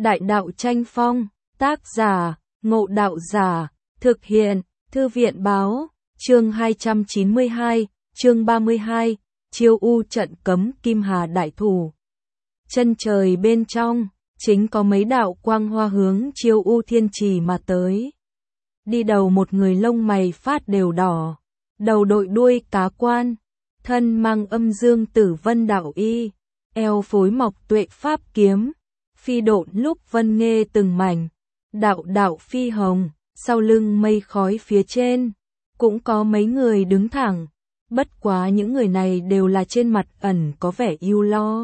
Đại đạo tranh phong, tác giả, Ngộ Đạo Giả, thực hiện, Thư viện báo, chương 292, chương 32, Chiêu U trận cấm Kim Hà đại thủ. Chân trời bên trong, chính có mấy đạo quang hoa hướng Chiêu U thiên trì mà tới. Đi đầu một người lông mày phát đều đỏ, đầu đội đuôi cá quan, thân mang âm dương tử vân đạo y, eo phối mọc tuệ pháp kiếm, phi độn lúc vân nghê từng mảnh, đạo đạo phi hồng, sau lưng mây khói phía trên, cũng có mấy người đứng thẳng, bất quá những người này đều là trên mặt ẩn có vẻ ưu lo.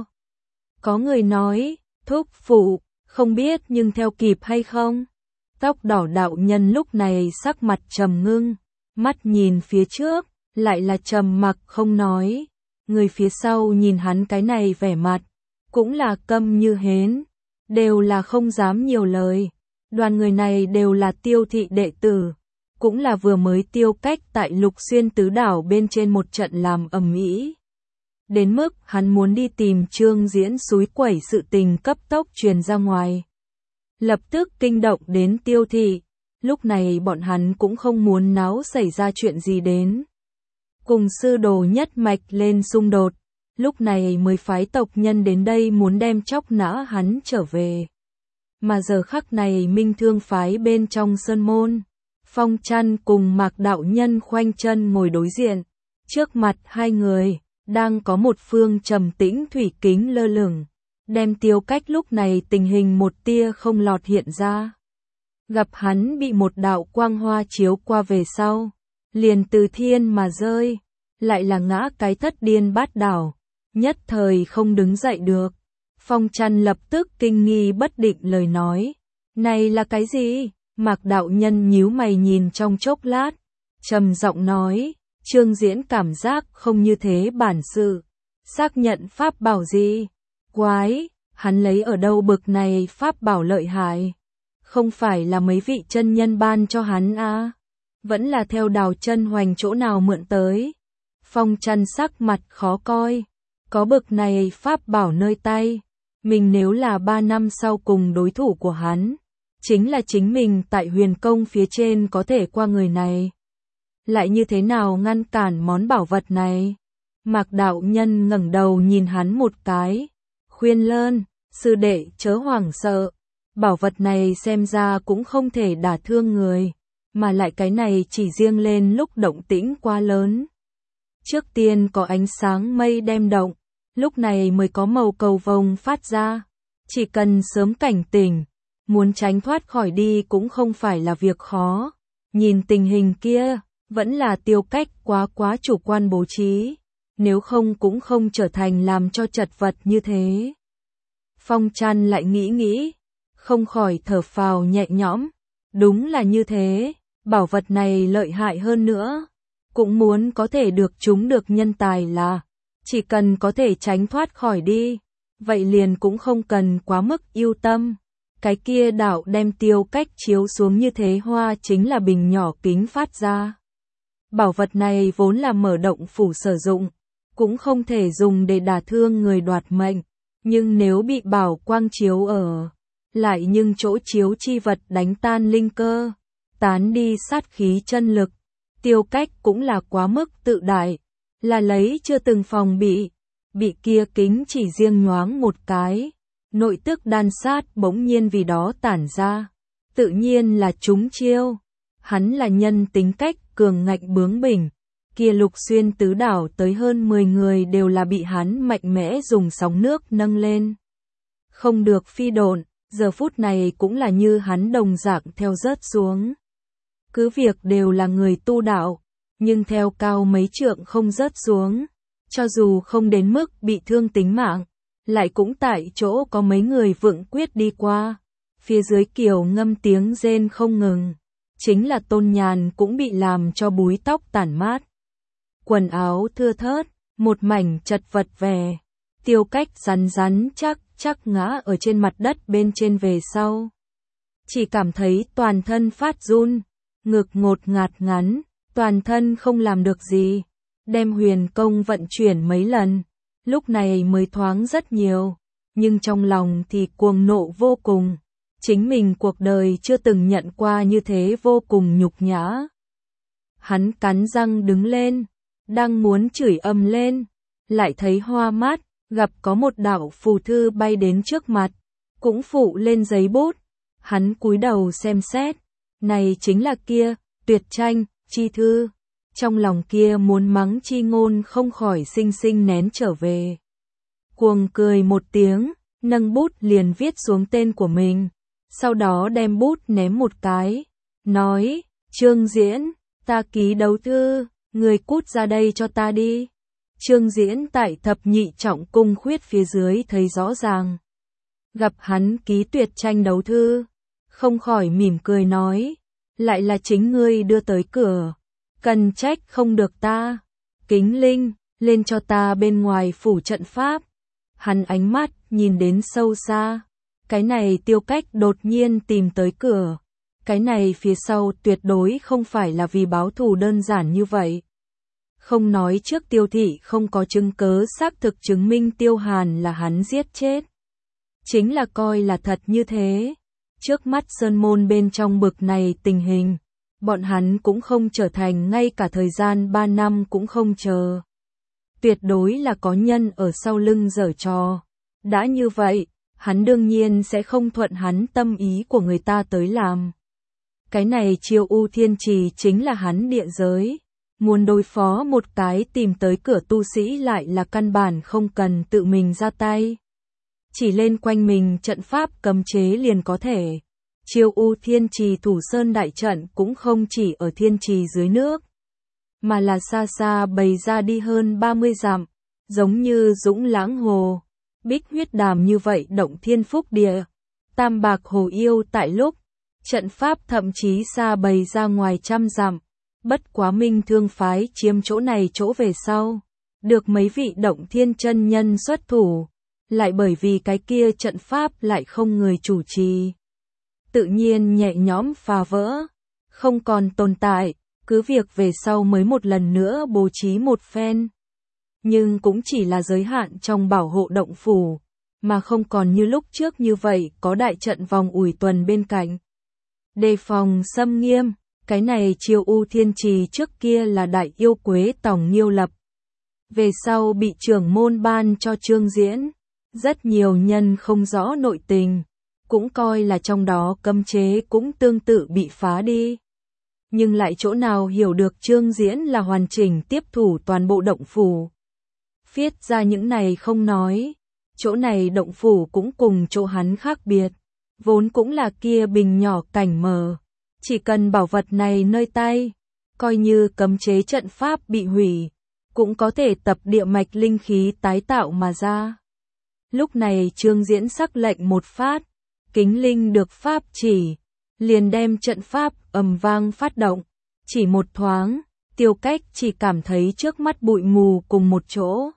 Có người nói, thúc phụ, không biết nhưng theo kịp hay không? Tóc đỏ đạo nhân lúc này sắc mặt trầm ngưng, mắt nhìn phía trước, lại là trầm mặc không nói. Người phía sau nhìn hắn cái này vẻ mặt, cũng là câm như hến, đều là không dám nhiều lời. Đoàn người này đều là Tiêu thị đệ tử, cũng là vừa mới tiêu cách tại Lục Xuyên tứ đảo bên trên một trận làm ầm ĩ. Đến mức hắn muốn đi tìm Trương Diễn xúi quẩy sự tình cấp tốc truyền ra ngoài. Lập tức kinh động đến Tiêu thị, lúc này bọn hắn cũng không muốn náo xảy ra chuyện gì đến. Cùng sư đồ nhất mạch lên xung đột, lúc này mới phái tộc nhân đến đây muốn đem chóc nã hắn trở về. Mà giờ khắc này Minh Thương phái bên trong sơn môn, Phong Chăn cùng Mạc đạo nhân khoanh chân ngồi đối diện, trước mặt hai người, đang có một phương trầm tĩnh thủy kính lơ lửng, đem Tiêu cách lúc này tình hình một tia không lọt hiện ra. Gặp hắn bị một đạo quang hoa chiếu qua về sau, liền từ thiên mà rơi, lại là ngã cái thất điên bát đảo, nhất thời không đứng dậy được. Phong Chăn lập tức kinh nghi bất định lời nói, này là cái gì? Mạc đạo nhân nhíu mày nhìn trong chốc lát, trầm giọng nói, Trương Diễn cảm giác không như thế bản sự, xác nhận pháp bảo gì? Quái, hắn lấy ở đâu bực này pháp bảo lợi hại? Không phải là mấy vị chân nhân ban cho hắn à? Vẫn là theo Đào Chân Hoành chỗ nào mượn tới? Phong Chăn sắc mặt khó coi, có bực này pháp bảo nơi tay, mình nếu là 3 năm sau cùng đối thủ của hắn, chính là chính mình tại huyền công phía trên có thể qua người này. Lại như thế nào ngăn cản món bảo vật này? Mạc đạo nhân ngẩng đầu nhìn hắn một cái, khuyên lơn, sư đệ chớ hoảng sợ, bảo vật này xem ra cũng không thể đả thương người, mà lại cái này chỉ riêng lên lúc động tĩnh quá lớn. Trước tiên có ánh sáng mây đem động, lúc này mới có màu cầu vồng phát ra, chỉ cần sớm cảnh tỉnh, muốn tránh thoát khỏi đi cũng không phải là việc khó. Nhìn tình hình kia, vẫn là Tiêu cách quá chủ quan bố trí, nếu không cũng không trở thành làm cho chật vật như thế. Phong Chăn lại nghĩ, không khỏi thở phào nhẹ nhõm, đúng là như thế, bảo vật này lợi hại hơn nữa, cũng muốn có thể được chúng được nhân tài là, chỉ cần có thể tránh thoát khỏi đi, vậy liền cũng không cần quá mức yêu tâm. Cái kia đạo đem Tiêu cách chiếu xuống như thế hoa chính là bình nhỏ kính phát ra. Bảo vật này vốn là mở động phủ sử dụng, cũng không thể dùng để đả thương người đoạt mệnh, nhưng nếu bị bảo quang chiếu ở, lại nhưng chỗ chiếu chi vật đánh tan linh cơ, tán đi sát khí chân lực. Tiêu cách cũng là quá mức tự đại, là lấy chưa từng phòng bị kia kính chỉ riêng nhoáng một cái, nội tức đan sát bỗng nhiên vì đó tản ra, tự nhiên là trúng chiêu. Hắn là nhân tính cách cường ngạnh bướng bỉnh, kia Lục Xuyên tứ đảo tới hơn 10 người đều là bị hắn mạnh mẽ dùng sóng nước nâng lên. Không được phi độn, giờ phút này cũng là như hắn đồng dạng theo rớt xuống. Cứ việc đều là người tu đạo, nhưng theo cao mấy trượng không rớt xuống, cho dù không đến mức bị thương tính mạng, lại cũng tại chỗ có mấy người vượng quyết đi qua. Phía dưới Kiều ngâm tiếng rên không ngừng, chính là Tôn Nhàn cũng bị làm cho búi tóc tản mát. Quần áo thưa thớt, một mảnh chật vật vẻ, Tiêu cách rắn chắc ngã ở trên mặt đất bên trên về sau. Chỉ cảm thấy toàn thân phát run, ngực ngột ngạt ngắn, toàn thân không làm được gì, đem huyền công vận chuyển mấy lần, lúc này mới thoáng rất nhiều, nhưng trong lòng thì cuồng nộ vô cùng, Chính mình cuộc đời chưa từng nhận qua như thế, vô cùng nhục nhã. Hắn cắn răng đứng lên, đang muốn chửi ầm lên, lại thấy hoa mắt, gặp có một đạo phù thư bay đến trước mặt, cũng phụ lên giấy bút. Hắn cúi đầu xem xét, này chính là kia, Tuyệt Tranh, chi thư. Trong lòng kia muốn mắng chi ngôn không khỏi sinh sinh nén trở về. Cuồng cười một tiếng, nâng bút liền viết xuống tên của mình, sau đó đem bút ném một cái, nói, Trương Diễn, ta ký đấu thư, người cút ra đây cho ta đi. Trương Diễn tại thập nhị trọng cung khuyết phía dưới thấy rõ ràng. Gặp hắn ký Tuyệt Tranh đấu thư, không khỏi mỉm cười nói, lại là chính ngươi đưa tới cửa, cần trách không được ta. Kính Linh, lên cho ta bên ngoài phủ trận pháp. Hắn ánh mắt nhìn đến sâu xa, cái này Tiêu Cách đột nhiên tìm tới cửa, cái này phía sau tuyệt đối không phải là vì báo thù đơn giản như vậy. Không nói trước Tiêu thị không có chứng cớ xác thực chứng minh Tiêu Hàn là hắn giết chết, chính là coi là thật như thế. Trước mắt sơn môn bên trong bực này tình hình, bọn hắn cũng không trở thành, ngay cả thời gian 3 năm cũng không chờ. Tuyệt đối là có nhân ở sau lưng giở trò. Đã như vậy, hắn đương nhiên sẽ không thuận hắn tâm ý của người ta tới làm. Cái này Chiêu U Thiên Trì chính là hắn địa giới. Muốn đối phó một cái tìm tới cửa tu sĩ lại là căn bản không cần tự mình ra tay. Chỉ lên quanh mình trận pháp cấm chế liền có thể. Chiêu U Thiên Trì thủ sơn đại trận cũng không chỉ ở thiên trì dưới nước, mà là xa xa bày ra đi hơn 30 dặm, giống như Dũng Lãng Hồ, Bích Huyết Đàm như vậy động thiên phúc địa, Tam Bạc Hồ Yêu tại lúc, trận pháp thậm chí xa bày ra ngoài trăm dặm, bất quá Minh Thương phái chiếm chỗ này chỗ về sau, được mấy vị động thiên chân nhân xuất thủ, lại bởi vì cái kia trận pháp lại không người chủ trì, tự nhiên nhẹ nhõm phá vỡ, không còn tồn tại, cứ việc về sau mới một lần nữa bố trí một phen. Nhưng cũng chỉ là giới hạn trong bảo hộ động phủ, mà không còn như lúc trước như vậy có đại trận vòng ủi tuần bên cạnh. Đề phòng xâm nghiêm, cái này Chiêu U Thiên Trì trước kia là đại yêu Quế Tòng Nghiêu lập. Về sau bị trưởng môn ban cho Trương Diễn, rất nhiều nhân không rõ nội tình, cũng coi là trong đó cấm chế cũng tương tự bị phá đi. Nhưng lại chỗ nào hiểu được Trương Diễn là hoàn chỉnh tiếp thủ toàn bộ động phủ. Viết ra những này không nói, chỗ này động phủ cũng cùng chỗ hắn khác biệt, vốn cũng là kia bình nhỏ cảnh mờ, chỉ cần bảo vật này nơi tay, coi như cấm chế trận pháp bị hủy, cũng có thể tập địa mạch linh khí tái tạo mà ra. Lúc này Trương Diễn sắc lệnh một phát, Kính Linh được pháp chỉ, liền đem trận pháp ầm vang phát động, chỉ một thoáng, Tiêu Cách chỉ cảm thấy trước mắt bụi mù cùng một chỗ.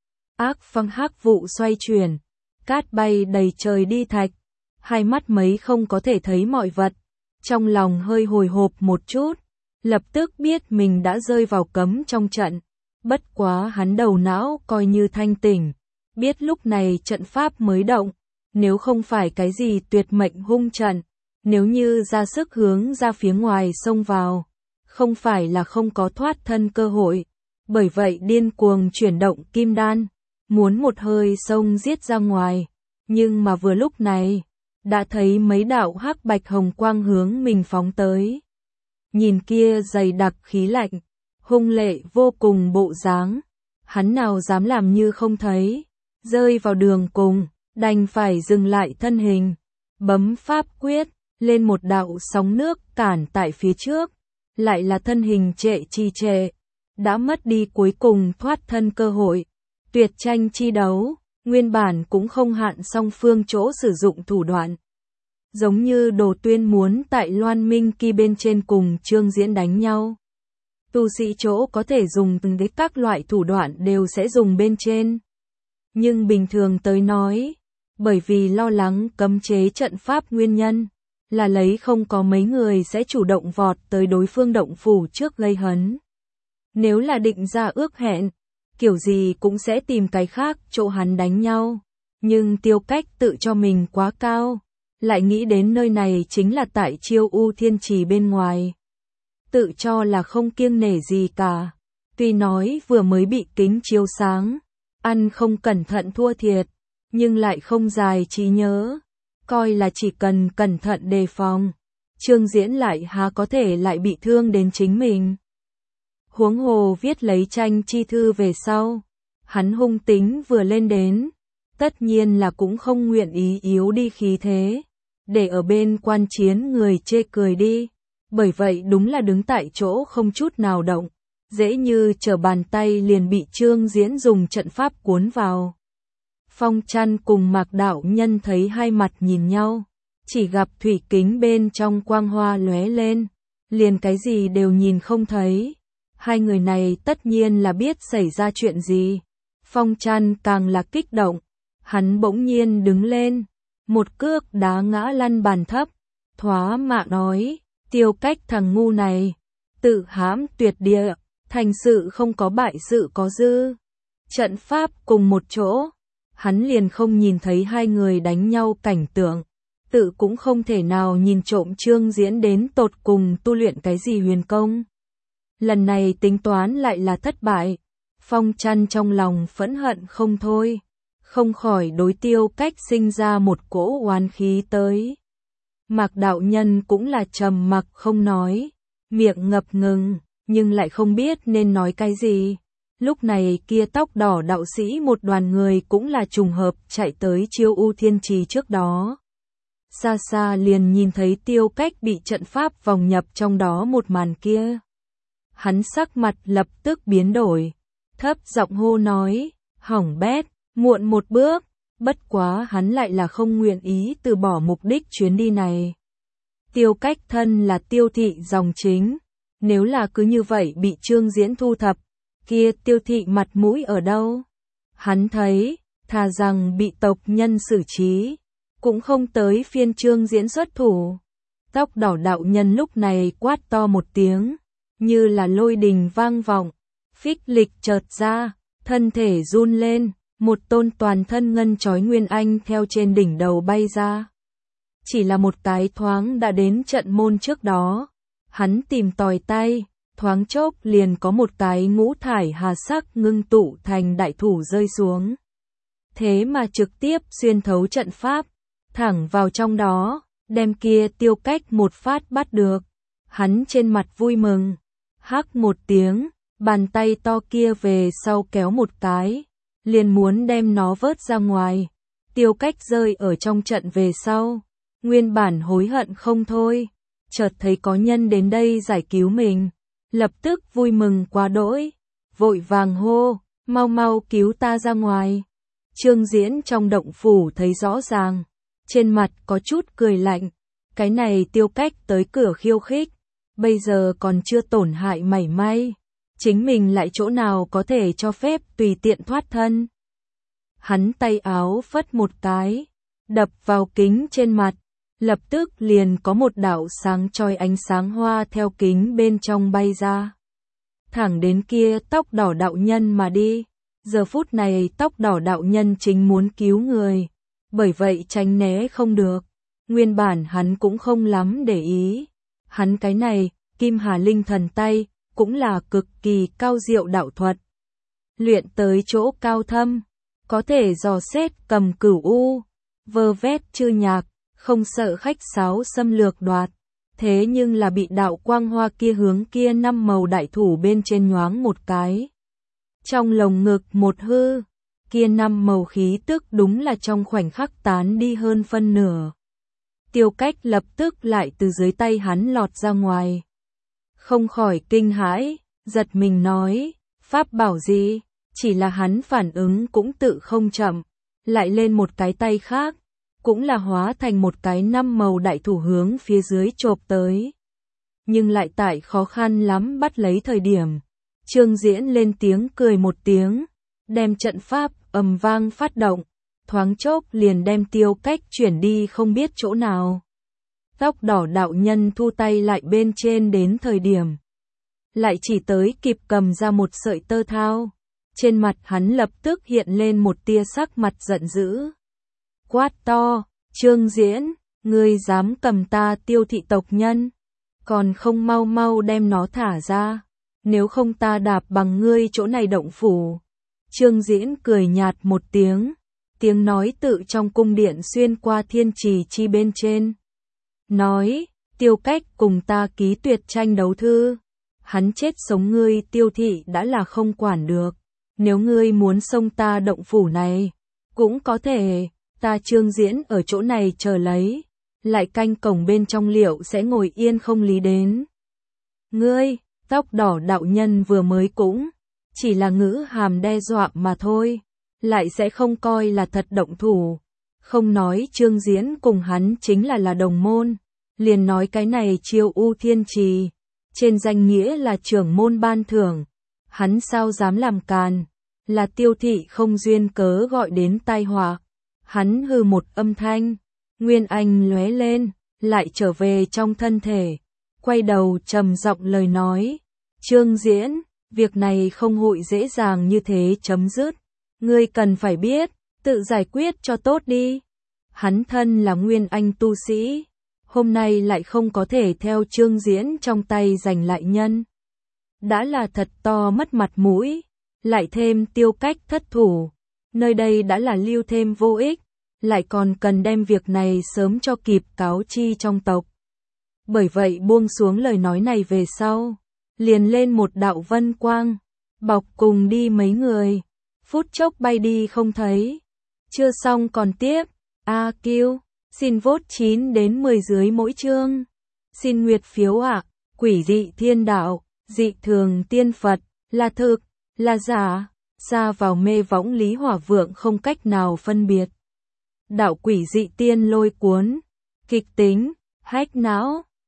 Ác phong hắc vụ xoay chuyển, cát bay đầy trời đi thạch, hai mắt mấy không có thể thấy mọi vật, trong lòng hơi hồi hộp một chút, lập tức biết mình đã rơi vào cấm trong trận, bất quá hắn đầu não coi như thanh tỉnh, biết lúc này trận pháp mới động, nếu không phải cái gì tuyệt mệnh hung trận, nếu như ra sức hướng ra phía ngoài xông vào, không phải là không có thoát thân cơ hội, bởi vậy điên cuồng chuyển động kim đan, muốn một hơi xông giết ra ngoài, nhưng mà vừa lúc này, đã thấy mấy đạo hắc bạch hồng quang hướng mình phóng tới. Nhìn kia dày đặc khí lạnh, hung lệ vô cùng bộ dáng, hắn nào dám làm như không thấy, rơi vào đường cùng, đành phải dừng lại thân hình, bấm pháp quyết, lên một đạo sóng nước cản tại phía trước, lại là thân hình trệ trì trệ, đã mất đi cuối cùng thoát thân cơ hội. Tuyệt tranh chi đấu, nguyên bản cũng không hạn song phương chỗ sử dụng thủ đoạn. Giống như Đồ Tuyên muốn tại Loan Minh Kỳ bên trên cùng Trương Diễn đánh nhau. Tu sĩ chỗ có thể dùng từng cái các loại thủ đoạn đều sẽ dùng bên trên. Nhưng bình thường tới nói, bởi vì lo lắng cấm chế trận pháp nguyên nhân, là lấy không có mấy người sẽ chủ động vọt tới đối phương động phủ trước gây hấn. Nếu là định ra ước hẹn, kiểu gì cũng sẽ tìm cái khác chỗ hắn đánh nhau, nhưng Tiêu Cách tự cho mình quá cao, lại nghĩ đến nơi này chính là tại Chiêu U Thiên Trì bên ngoài. Tự cho là không kiêng nể gì cả. Tuy nói vừa mới bị kính chiếu sáng, ăn không cẩn thận thua thiệt, nhưng lại không dài trí nhớ, coi là chỉ cần cẩn thận đề phòng, Trương Diễn lại há có thể lại bị thương đến chính mình. Huống hồ viết lấy tranh chi thư về sau, hắn hung tính vừa lên đến, tất nhiên là cũng không nguyện ý yếu đi khí thế, để ở bên quan chiến người chê cười đi, bởi vậy đúng là đứng tại chỗ không chút nào động, dễ như trở bàn tay liền bị Trương Diễn dùng trận pháp cuốn vào. Phong Trăn cùng Mạc Đạo Nhân thấy hai mặt nhìn nhau, chỉ gặp thủy kính bên trong quang hoa lóe lên, liền cái gì đều nhìn không thấy. Hai người này tất nhiên là biết xảy ra chuyện gì. Phong Trăn càng là kích động, hắn bỗng nhiên đứng lên, một cước đá ngã lăn bàn thấp, thoá mạ nói, Tiêu Cách thằng ngu này, tự hãm tuyệt địa, thành sự không có bại sự có dư. Trận pháp cùng một chỗ, hắn liền không nhìn thấy hai người đánh nhau cảnh tượng, tự cũng không thể nào nhìn trộm Trương Diễn đến tột cùng tu luyện cái gì huyền công. Lần này tính toán lại là thất bại, Phong Trăn trong lòng phẫn hận không thôi, không khỏi đối Tiêu Cách sinh ra một cỗ oán khí tới. Mạc Đạo Nhân cũng là trầm mặc không nói, miệng ngập ngừng, nhưng lại không biết nên nói cái gì. Lúc này kia tóc đỏ đạo sĩ một đoàn người cũng là trùng hợp chạy tới Chiêu U Thiên Trì trước đó. Xa xa liền nhìn thấy Tiêu Cách bị trận pháp vòng nhập trong đó một màn kia. Hắn sắc mặt lập tức biến đổi, thấp giọng hô nói, hỏng bét, muộn một bước, bất quá hắn lại là không nguyện ý từ bỏ mục đích chuyến đi này. Tiêu Cách thân là Tiêu thị dòng chính, nếu là cứ như vậy bị Trương Diễn thu thập, kia Tiêu thị mặt mũi ở đâu? Hắn thấy, thà rằng bị tộc nhân xử trí, cũng không tới phiên Trương Diễn xuất thủ. Tóc đỏ đạo nhân lúc này quát to một tiếng, như là lôi đình vang vọng, phích lịch chợt ra, thân thể run lên, một tôn toàn thân ngân chói nguyên anh theo trên đỉnh đầu bay ra. Chỉ là một cái thoáng đã đến trận môn trước đó, hắn tìm tòi tay, thoáng chốc liền có một cái ngũ thải hà sắc ngưng tụ thành đại thủ rơi xuống. Thế mà trực tiếp xuyên thấu trận pháp, thẳng vào trong đó, đem kia Tiêu Cách một phát bắt được. Hắn trên mặt vui mừng, hắc một tiếng, bàn tay to kia về sau kéo một cái, liền muốn đem nó vớt ra ngoài. Tiêu Cách rơi ở trong trận về sau, nguyên bản hối hận không thôi, chợt thấy có nhân đến đây giải cứu mình, lập tức vui mừng quá đỗi, vội vàng hô, mau mau cứu ta ra ngoài. Trương Diễn trong động phủ thấy rõ ràng, trên mặt có chút cười lạnh, cái này Tiêu Cách tới cửa khiêu khích, bây giờ còn chưa tổn hại mảy may, chính mình lại chỗ nào có thể cho phép tùy tiện thoát thân. Hắn tay áo phất một cái, đập vào kính trên mặt, lập tức liền có một đạo sáng chói ánh sáng hoa theo kính bên trong bay ra. Thẳng đến kia tóc đỏ đạo nhân mà đi, giờ phút này tóc đỏ đạo nhân chính muốn cứu người, bởi vậy tránh né không được, nguyên bản hắn cũng không lắm để ý. Hắn cái này, Kim Hà Linh thần tay, cũng là cực kỳ cao diệu đạo thuật. Luyện tới chỗ cao thâm, có thể dò xét cầm cửu u, vơ vét chư nhạc, không sợ khách sáo xâm lược đoạt. Thế nhưng là bị đạo quang hoa kia hướng kia năm màu đại thủ bên trên nhoáng một cái. Trong lồng ngực một hư, kia năm màu khí tức đúng là trong khoảnh khắc tán đi hơn phân nửa. Tiêu Cách lập tức lại từ dưới tay hắn lọt ra ngoài. Không khỏi kinh hãi, giật mình nói, pháp bảo gì, chỉ là hắn phản ứng cũng tự không chậm, lại lên một cái tay khác, cũng là hóa thành một cái năm màu đại thủ hướng phía dưới chộp tới. Nhưng lại tại khó khăn lắm bắt lấy thời điểm, Trương Diễn lên tiếng cười một tiếng, đem trận pháp ầm vang phát động, thoáng chốc liền đem Tiêu Cách chuyển đi không biết chỗ nào. Tóc đỏ đạo nhân thu tay lại bên trên đến thời điểm, lại chỉ tới kịp cầm ra một sợi tơ thao, trên mặt hắn lập tức hiện lên một tia sắc mặt giận dữ. Quát to, Trương Diễn, Ngươi dám cầm ta Tiêu thị tộc nhân, còn không mau mau đem nó thả ra, nếu không ta đạp bằng ngươi chỗ này động phủ. Trương Diễn cười nhạt một tiếng, tiếng nói tự trong cung điện xuyên qua thiên trì chi bên trên. Nói, Tiêu Cách cùng ta ký tuyệt tranh đấu thư, hắn chết sống ngươi Tiêu thị đã là không quản được, nếu ngươi muốn xông ta động phủ này, cũng có thể, ta Trương Diễn ở chỗ này chờ lấy, lại canh cổng bên trong liệu sẽ ngồi yên không lý đến. Ngươi, tóc đỏ đạo nhân vừa mới cũng chỉ là ngữ hàm đe dọa mà thôi, lại sẽ không coi là thật động thủ. Không nói Trương Diễn cùng hắn chính là đồng môn, liền nói cái này Chiêu U Thiên Trì, trên danh nghĩa là trưởng môn ban thưởng, hắn sao dám làm càn, là Tiêu thị không duyên cớ gọi đến tai họa. Hắn hừ một âm thanh, nguyên anh lóe lên, lại trở về trong thân thể, quay đầu trầm giọng lời nói, Trương Diễn, việc này không hội dễ dàng như thế chấm dứt, ngươi cần phải biết, tự giải quyết cho tốt đi. Hắn thân là nguyên anh tu sĩ, hôm nay lại không có thể theo Trương Diễn trong tay giành lại nhân. Đã là thật to mất mặt mũi, lại thêm Tiêu Cách thất thủ, nơi đây đã là lưu thêm vô ích, lại còn cần đem việc này sớm cho kịp cáo chi trong tộc. Bởi vậy buông xuống lời nói này về sau, liền lên một đạo vân quang, bọc cùng đi mấy người, phút chốc bay đi không thấy. Chưa xong còn tiếp, A-Kiu, xin vote 9 đến 10 dưới mỗi chương. Xin nguyệt phiếu ạ, quỷ dị thiên đạo, dị thường tiên Phật, là thực, là giả, xa vào mê võng Lý Hỏa Vượng không cách nào phân biệt. Đạo quỷ dị tiên lôi cuốn, kịch tính, hách não.